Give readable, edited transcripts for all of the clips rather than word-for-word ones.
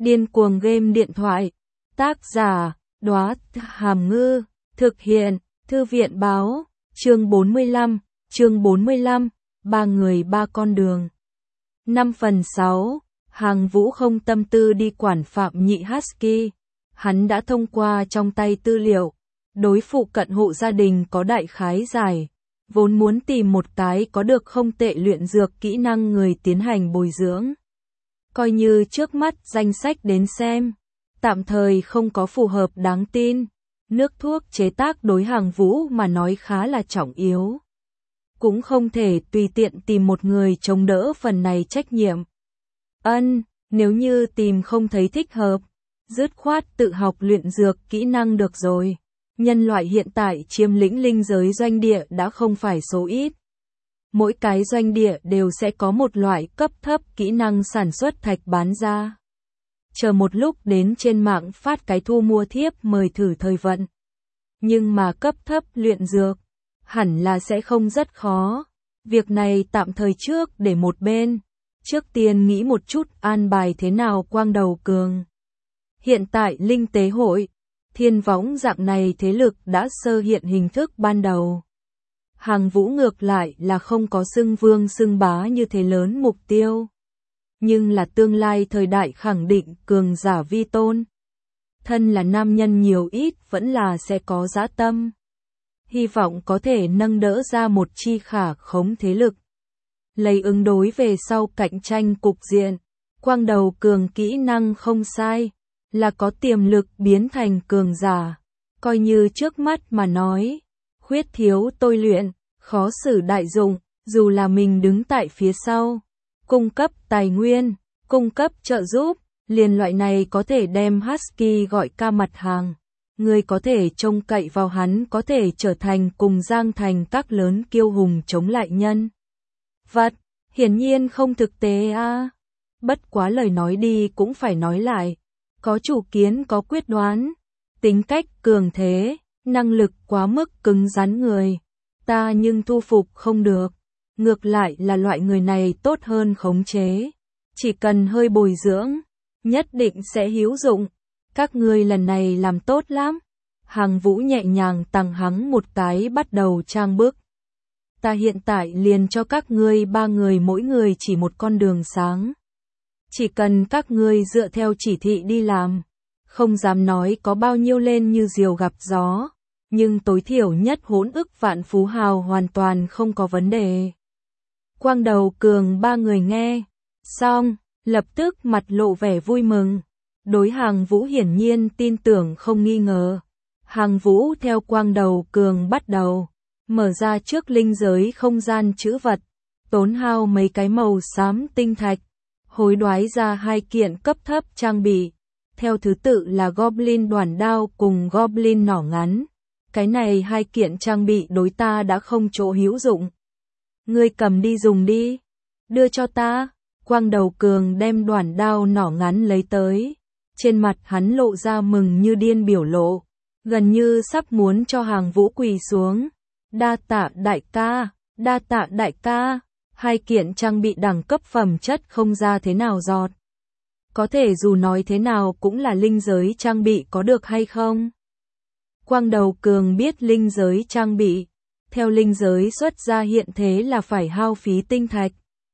Điên cuồng game điện thoại. Tác giả, Đóa Hàm Ngư. Thực hiện, Thư viện báo. Chương 45, ba người ba con đường. 5/6, Hàng Vũ không tâm tư đi quản Phạm Nhị Husky. Hắn đã thông qua trong tay tư liệu. Đối phụ cận hộ gia đình có đại khái giải. Vốn muốn tìm một cái có được không tệ luyện dược kỹ năng người tiến hành bồi dưỡng. Coi như trước mắt danh sách đến xem. Tạm thời không có phù hợp đáng tin. Nước thuốc chế tác đối Hàng Vũ mà nói khá là trọng yếu. Cũng không thể tùy tiện tìm một người chống đỡ phần này trách nhiệm. Nếu như tìm không thấy thích hợp, dứt khoát tự học luyện dược kỹ năng được rồi. Nhân loại hiện tại chiếm lĩnh linh giới doanh địa đã không phải số ít. Mỗi cái doanh địa đều sẽ có một loại cấp thấp kỹ năng sản xuất thạch bán ra. Chờ một lúc đến trên mạng phát cái thu mua thiếp mời thử thời vận. Nhưng mà cấp thấp luyện dược, hẳn là sẽ không rất khó. Việc này tạm thời trước để một bên. Trước tiên nghĩ một chút an bài thế nào Quang Đầu Cường. Hiện tại Linh Tế Hội, Thiên Võng dạng này thế lực đã sơ hiện hình thức ban đầu. Hàng Vũ ngược lại là không có xưng vương xưng bá như thế lớn mục tiêu. Nhưng là tương lai thời đại khẳng định cường giả vi tôn. Thân là nam nhân nhiều ít vẫn là sẽ có dã tâm. Hy vọng có thể nâng đỡ ra một chi khả khống thế lực. Lấy ứng đối về sau cạnh tranh cục diện. Quang Đầu Cường kỹ năng không sai, là có tiềm lực biến thành cường giả. Coi như trước mắt mà nói, khuyết thiếu tôi luyện, khó xử đại dụng, dù là mình đứng tại phía sau. Cung cấp tài nguyên, cung cấp trợ giúp, liền loại này có thể đem Husky gọi ca mặt hàng. Người có thể trông cậy vào hắn có thể trở thành cùng Giang Thành các lớn kiêu hùng chống lại nhân vật, hiển nhiên không thực tế a. Bất quá lời nói đi cũng phải nói lại, có chủ kiến có quyết đoán, tính cách cường thế, năng lực quá mức cứng rắn người, ta nhưng thu phục không được. Ngược lại là loại người này tốt hơn khống chế, chỉ cần hơi bồi dưỡng, nhất định sẽ hữu dụng. Các ngươi lần này làm tốt lắm. Hàng Vũ nhẹ nhàng tặng hắn một cái bắt đầu trang bức. Ta hiện tại liền cho các ngươi ba người mỗi người chỉ một con đường sáng. Chỉ cần các ngươi dựa theo chỉ thị đi làm, không dám nói có bao nhiêu lên như diều gặp gió, nhưng tối thiểu nhất hỗn ức vạn phú hào hoàn toàn không có vấn đề. Quang Đầu Cường ba người nghe xong, lập tức mặt lộ vẻ vui mừng. Đối Hàng Vũ hiển nhiên tin tưởng không nghi ngờ. Hàng Vũ theo Quang Đầu Cường bắt đầu mở ra trước linh giới không gian trữ vật, tốn hao mấy cái màu xám tinh thạch, hối đoái ra 2 kiện cấp thấp trang bị, theo thứ tự là Goblin đoản đao cùng Goblin nỏ ngắn. Cái này 2 kiện trang bị đối ta đã không chỗ hữu dụng. Ngươi cầm đi dùng đi, đưa cho ta. Quang Đầu Cường đem đoản đao nỏ ngắn lấy tới. Trên mặt hắn lộ ra mừng như điên biểu lộ, gần như sắp muốn cho Hàng Vũ quỳ xuống. Đa tạ đại ca, đa tạ đại ca. 2 kiện trang bị đẳng cấp phẩm chất không ra thế nào giọt. Có thể dù nói thế nào cũng là linh giới trang bị có được hay không? Quang Đầu Cường biết linh giới trang bị, theo linh giới xuất ra hiện thế là phải hao phí tinh thạch.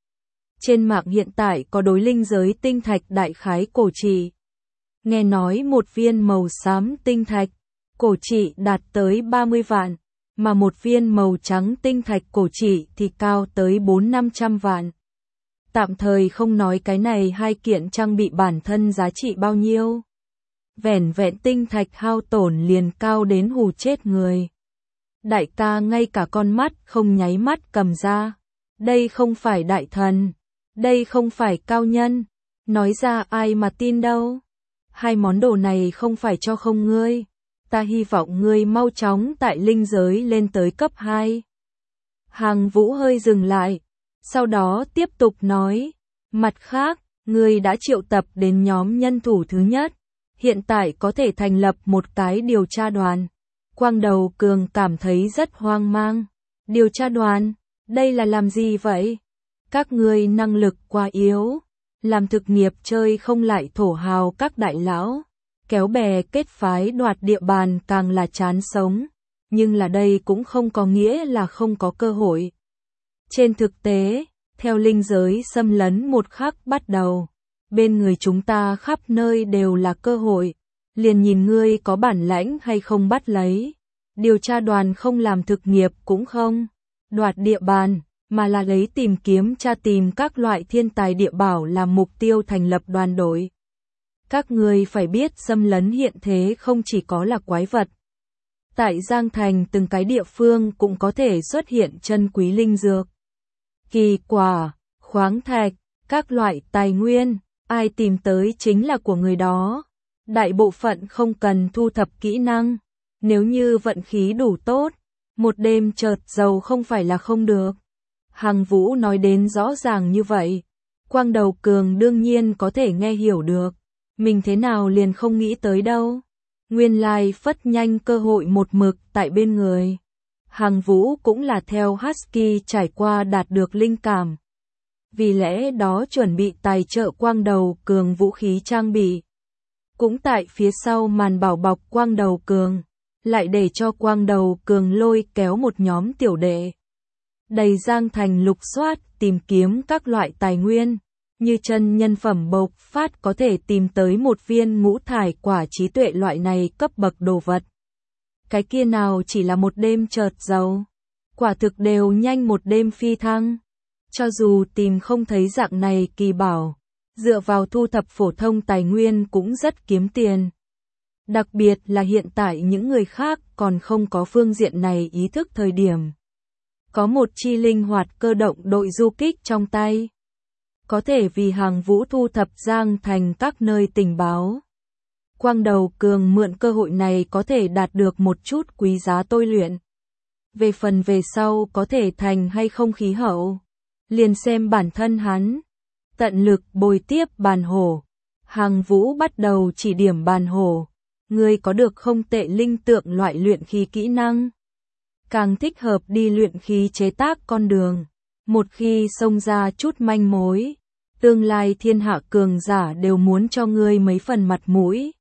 Trên mạng hiện tại có đối linh giới tinh thạch đại khái cổ trị. Nghe nói một viên màu xám tinh thạch, cổ trị đạt tới 30 vạn, mà một viên màu trắng tinh thạch cổ trị thì cao tới 400-500 vạn. Tạm thời không nói cái này 2 kiện trang bị bản thân giá trị bao nhiêu. Vẻn vẹn tinh thạch hao tổn liền cao đến hù chết người. Đại ca ngay cả con mắt không nháy mắt cầm ra. Đây không phải đại thần, đây không phải cao nhân, nói ra ai mà tin đâu. 2 món đồ này không phải cho không ngươi, ta hy vọng ngươi mau chóng tại linh giới lên tới cấp 2. Hàng Vũ hơi dừng lại, sau đó tiếp tục nói, mặt khác, ngươi đã triệu tập đến nhóm nhân thủ thứ nhất, hiện tại có thể thành lập một cái điều tra đoàn. Quang Đầu Cường cảm thấy rất hoang mang. Điều tra đoàn, đây là làm gì vậy? Các ngươi năng lực quá yếu, Làm thực nghiệp chơi không lại thổ hào các đại lão, kéo bè kết phái đoạt địa bàn càng là chán sống, nhưng là đây cũng không có nghĩa là không có cơ hội. Trên thực tế, theo linh giới xâm lấn một khắc bắt đầu, bên người chúng ta khắp nơi đều là cơ hội, liền nhìn ngươi có bản lãnh hay không bắt lấy. Điều tra đoàn không làm thực nghiệp cũng không đoạt địa bàn, mà là lấy tìm kiếm tra tìm các loại thiên tài địa bảo làm mục tiêu thành lập đoàn đội. Các ngươi phải biết xâm lấn hiện thế không chỉ có là quái vật. Tại Giang Thành từng cái địa phương cũng có thể xuất hiện chân quý linh dược, kỳ quả, khoáng thạch, các loại tài nguyên, ai tìm tới chính là của người đó. Đại bộ phận không cần thu thập kỹ năng, nếu như vận khí đủ tốt, một đêm chợt giàu không phải là không được. Hằng Vũ nói đến rõ ràng như vậy, Quang Đầu Cường đương nhiên có thể nghe hiểu được, mình thế nào liền không nghĩ tới đâu. Nguyên lai phất nhanh cơ hội một mực tại bên người. Hằng Vũ cũng là theo Husky trải qua đạt được linh cảm. Vì lẽ đó chuẩn bị tài trợ Quang Đầu Cường vũ khí trang bị. Cũng tại phía sau màn bảo bọc Quang Đầu Cường, lại để cho Quang Đầu Cường lôi kéo một nhóm tiểu đệ. Đầy Giang Thành lục soát tìm kiếm các loại tài nguyên, như chân nhân phẩm bộc phát có thể tìm tới một viên ngũ thải quả trí tuệ loại này cấp bậc đồ vật. Cái kia nào chỉ là một đêm chợt giàu, quả thực đều nhanh một đêm phi thăng. Cho dù tìm không thấy dạng này kỳ bảo, dựa vào thu thập phổ thông tài nguyên cũng rất kiếm tiền. Đặc biệt là hiện tại những người khác còn không có phương diện này ý thức thời điểm. Có một chi linh hoạt cơ động đội du kích trong tay, có thể vì Hằng Vũ thu thập Giang Thành các nơi tình báo. Quang Đầu Cường mượn cơ hội này có thể đạt được một chút quý giá tôi luyện. Về phần về sau có thể thành hay không khí hậu, liền xem bản thân hắn. Tận lực bồi tiếp Bàn Hổ. Hằng Vũ bắt đầu chỉ điểm Bàn Hổ. Ngươi có được không tệ linh tượng loại luyện khí kỹ năng. Càng thích hợp đi luyện khí chế tác con đường. Một khi xông ra chút manh mối, tương lai thiên hạ cường giả đều muốn cho ngươi mấy phần mặt mũi.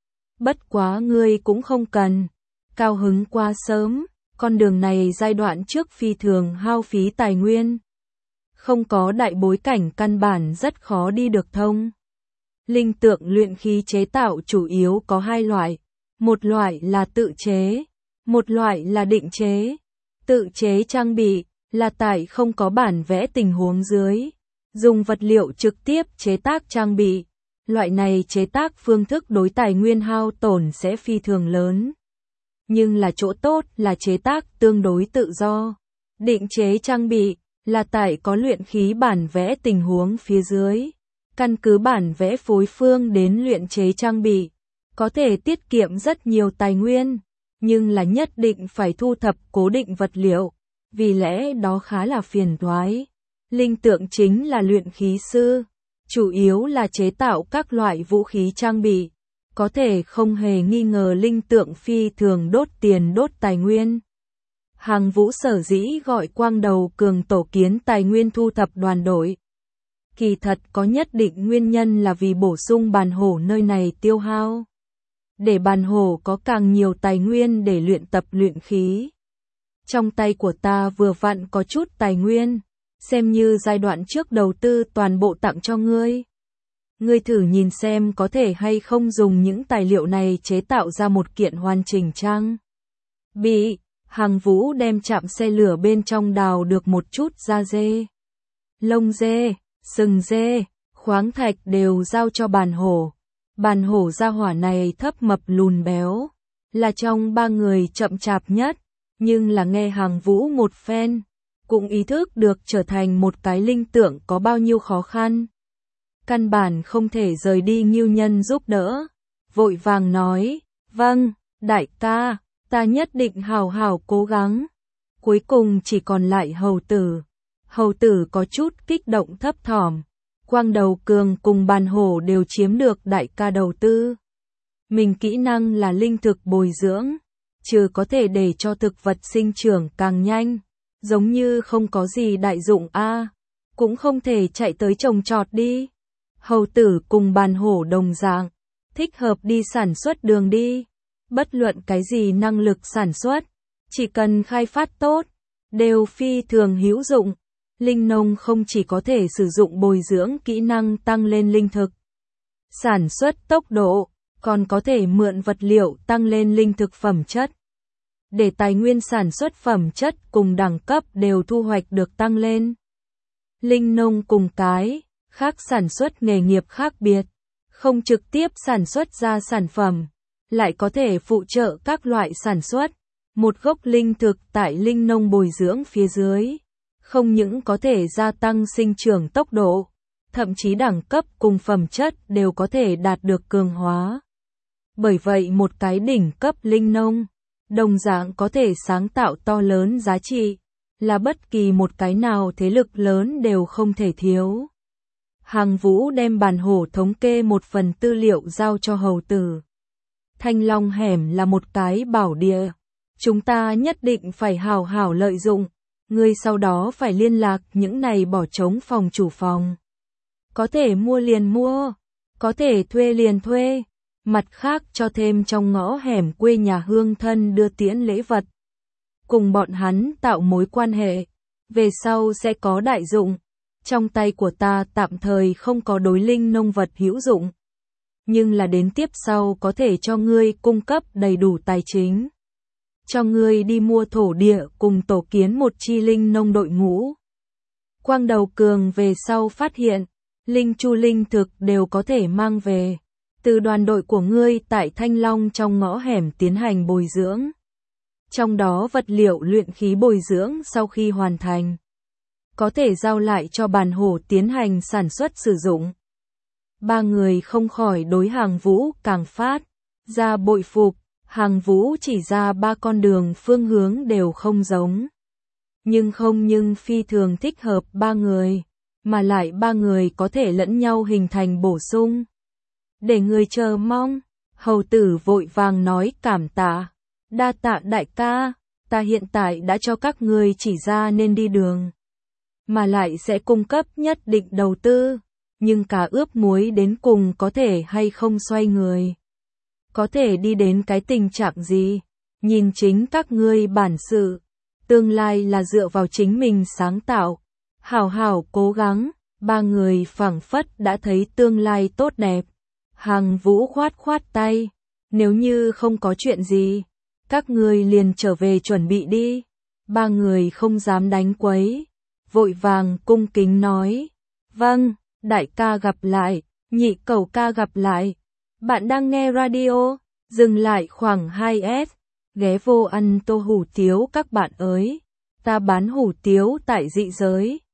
Bất quá ngươi cũng không cần cao hứng quá sớm, con đường này giai đoạn trước phi thường hao phí tài nguyên. Không có đại bối cảnh căn bản rất khó đi được thông. Linh tượng luyện khí chế tạo chủ yếu có hai loại, một loại là tự chế, một loại là định chế. Tự chế trang bị là tại không có bản vẽ tình huống dưới, dùng vật liệu trực tiếp chế tác trang bị. Loại này chế tác phương thức đối tài nguyên hao tổn sẽ phi thường lớn. Nhưng là chỗ tốt là chế tác tương đối tự do. Định chế trang bị là tại có luyện khí bản vẽ tình huống phía dưới. Căn cứ bản vẽ phối phương đến luyện chế trang bị, có thể tiết kiệm rất nhiều tài nguyên, nhưng là nhất định phải thu thập cố định vật liệu, vì lẽ đó khá là phiền toái. Linh tượng chính là luyện khí sư, chủ yếu là chế tạo các loại vũ khí trang bị, có thể không hề nghi ngờ linh tượng phi thường đốt tiền đốt tài nguyên. Hằng Vũ sở dĩ gọi Quang Đầu Cường tổ kiến tài nguyên thu thập đoàn đội. Kỳ thật có nhất định nguyên nhân là vì bổ sung Bàn Hổ nơi này tiêu hao. Để Bàn Hổ có càng nhiều tài nguyên để luyện tập luyện khí. Trong tay của ta vừa vặn có chút tài nguyên, xem như giai đoạn trước đầu tư toàn bộ tặng cho ngươi. Ngươi thử nhìn xem có thể hay không dùng những tài liệu này chế tạo ra một kiện hoàn chỉnh trang bị. Hằng Vũ đem trạm xe lửa bên trong đào được một chút da dê, lông dê, sừng dê, khoáng thạch đều giao cho Bàn Hổ. Bàn Hổ gia hỏa này thấp mập lùn béo, là trong ba người chậm chạp nhất, nhưng là nghe Hằng Vũ một phen, cũng ý thức được trở thành một cái linh tượng có bao nhiêu khó khăn. Căn bản không thể rời đi Ngưu Nhân giúp đỡ, vội vàng nói, vâng, đại ca, ta nhất định hào hào cố gắng. Cuối cùng chỉ còn lại hầu tử. Hầu tử có chút kích động thấp thỏm. Quang Đầu Cường cùng Bàn Hổ đều chiếm được đại ca đầu tư. Mình kỹ năng là linh thực bồi dưỡng, trừ có thể để cho thực vật sinh trưởng càng nhanh, giống như không có gì đại dụng a, cũng không thể chạy tới trồng trọt đi. Hầu tử cùng bàn hổ đồng dạng, thích hợp đi sản xuất đường đi. Bất luận cái gì năng lực sản xuất, chỉ cần khai phát tốt, đều phi thường hữu dụng. Linh nông không chỉ có thể sử dụng bồi dưỡng kỹ năng tăng lên linh thực, sản xuất tốc độ, còn có thể mượn vật liệu tăng lên linh thực phẩm chất. Để tài nguyên sản xuất phẩm chất cùng đẳng cấp đều thu hoạch được tăng lên. Linh nông cùng cái khác sản xuất nghề nghiệp khác biệt, không trực tiếp sản xuất ra sản phẩm, lại có thể phụ trợ các loại sản xuất. Một gốc linh thực tại linh nông bồi dưỡng phía dưới, không những có thể gia tăng sinh trưởng tốc độ, thậm chí đẳng cấp cùng phẩm chất đều có thể đạt được cường hóa. Bởi vậy một cái đỉnh cấp linh nông, đồng dạng có thể sáng tạo to lớn giá trị, là bất kỳ một cái nào thế lực lớn đều không thể thiếu. Hàng Vũ đem bàn hổ thống kê một phần tư liệu giao cho hầu tử. Thanh Long hẻm là một cái bảo địa, chúng ta nhất định phải hào hảo lợi dụng, ngươi sau đó phải liên lạc những này bỏ trống phòng chủ phòng. Có thể mua liền mua, có thể thuê liền thuê, mặt khác cho thêm trong ngõ hẻm quê nhà hương thân đưa tiễn lễ vật. Cùng bọn hắn tạo mối quan hệ, về sau sẽ có đại dụng. Trong tay của ta tạm thời không có đối linh nông vật hữu dụng, nhưng là đến tiếp sau có thể cho ngươi cung cấp đầy đủ tài chính. Cho ngươi đi mua thổ địa cùng tổ kiến một chi linh nông đội ngũ. Quang Đầu Cường về sau phát hiện, linh chu linh thực đều có thể mang về, từ đoàn đội của ngươi tại Thanh Long trong ngõ hẻm tiến hành bồi dưỡng. Trong đó vật liệu luyện khí bồi dưỡng sau khi hoàn thành, có thể giao lại cho bàn hổ tiến hành sản xuất sử dụng. Ba người không khỏi đối Hàng Vũ càng phát ra bội phục. Hàng Vũ chỉ ra ba con đường phương hướng đều không giống, nhưng phi thường thích hợp ba người, mà lại ba người có thể lẫn nhau hình thành bổ sung. Để người chờ mong, hầu tử vội vàng nói cảm tạ, đa tạ đại ca, ta hiện tại đã cho các người chỉ ra nên đi đường, mà lại sẽ cung cấp nhất định đầu tư, nhưng cả ướp muối đến cùng có thể hay không xoay người. Có thể đi đến cái tình trạng gì, nhìn chính các ngươi bản sự, tương lai là dựa vào chính mình sáng tạo, hảo hảo cố gắng. Ba người phảng phất đã thấy tương lai tốt đẹp. Hàng Vũ khoát khoát tay, nếu như không có chuyện gì, các ngươi liền trở về chuẩn bị đi. Ba người không dám đánh quấy, vội vàng cung kính nói, vâng, đại ca gặp lại, nhị cẩu ca gặp lại. Bạn đang nghe radio, dừng lại khoảng 2S, ghé vô ăn tô hủ tiếu các bạn ơi, ta bán hủ tiếu tại dị giới.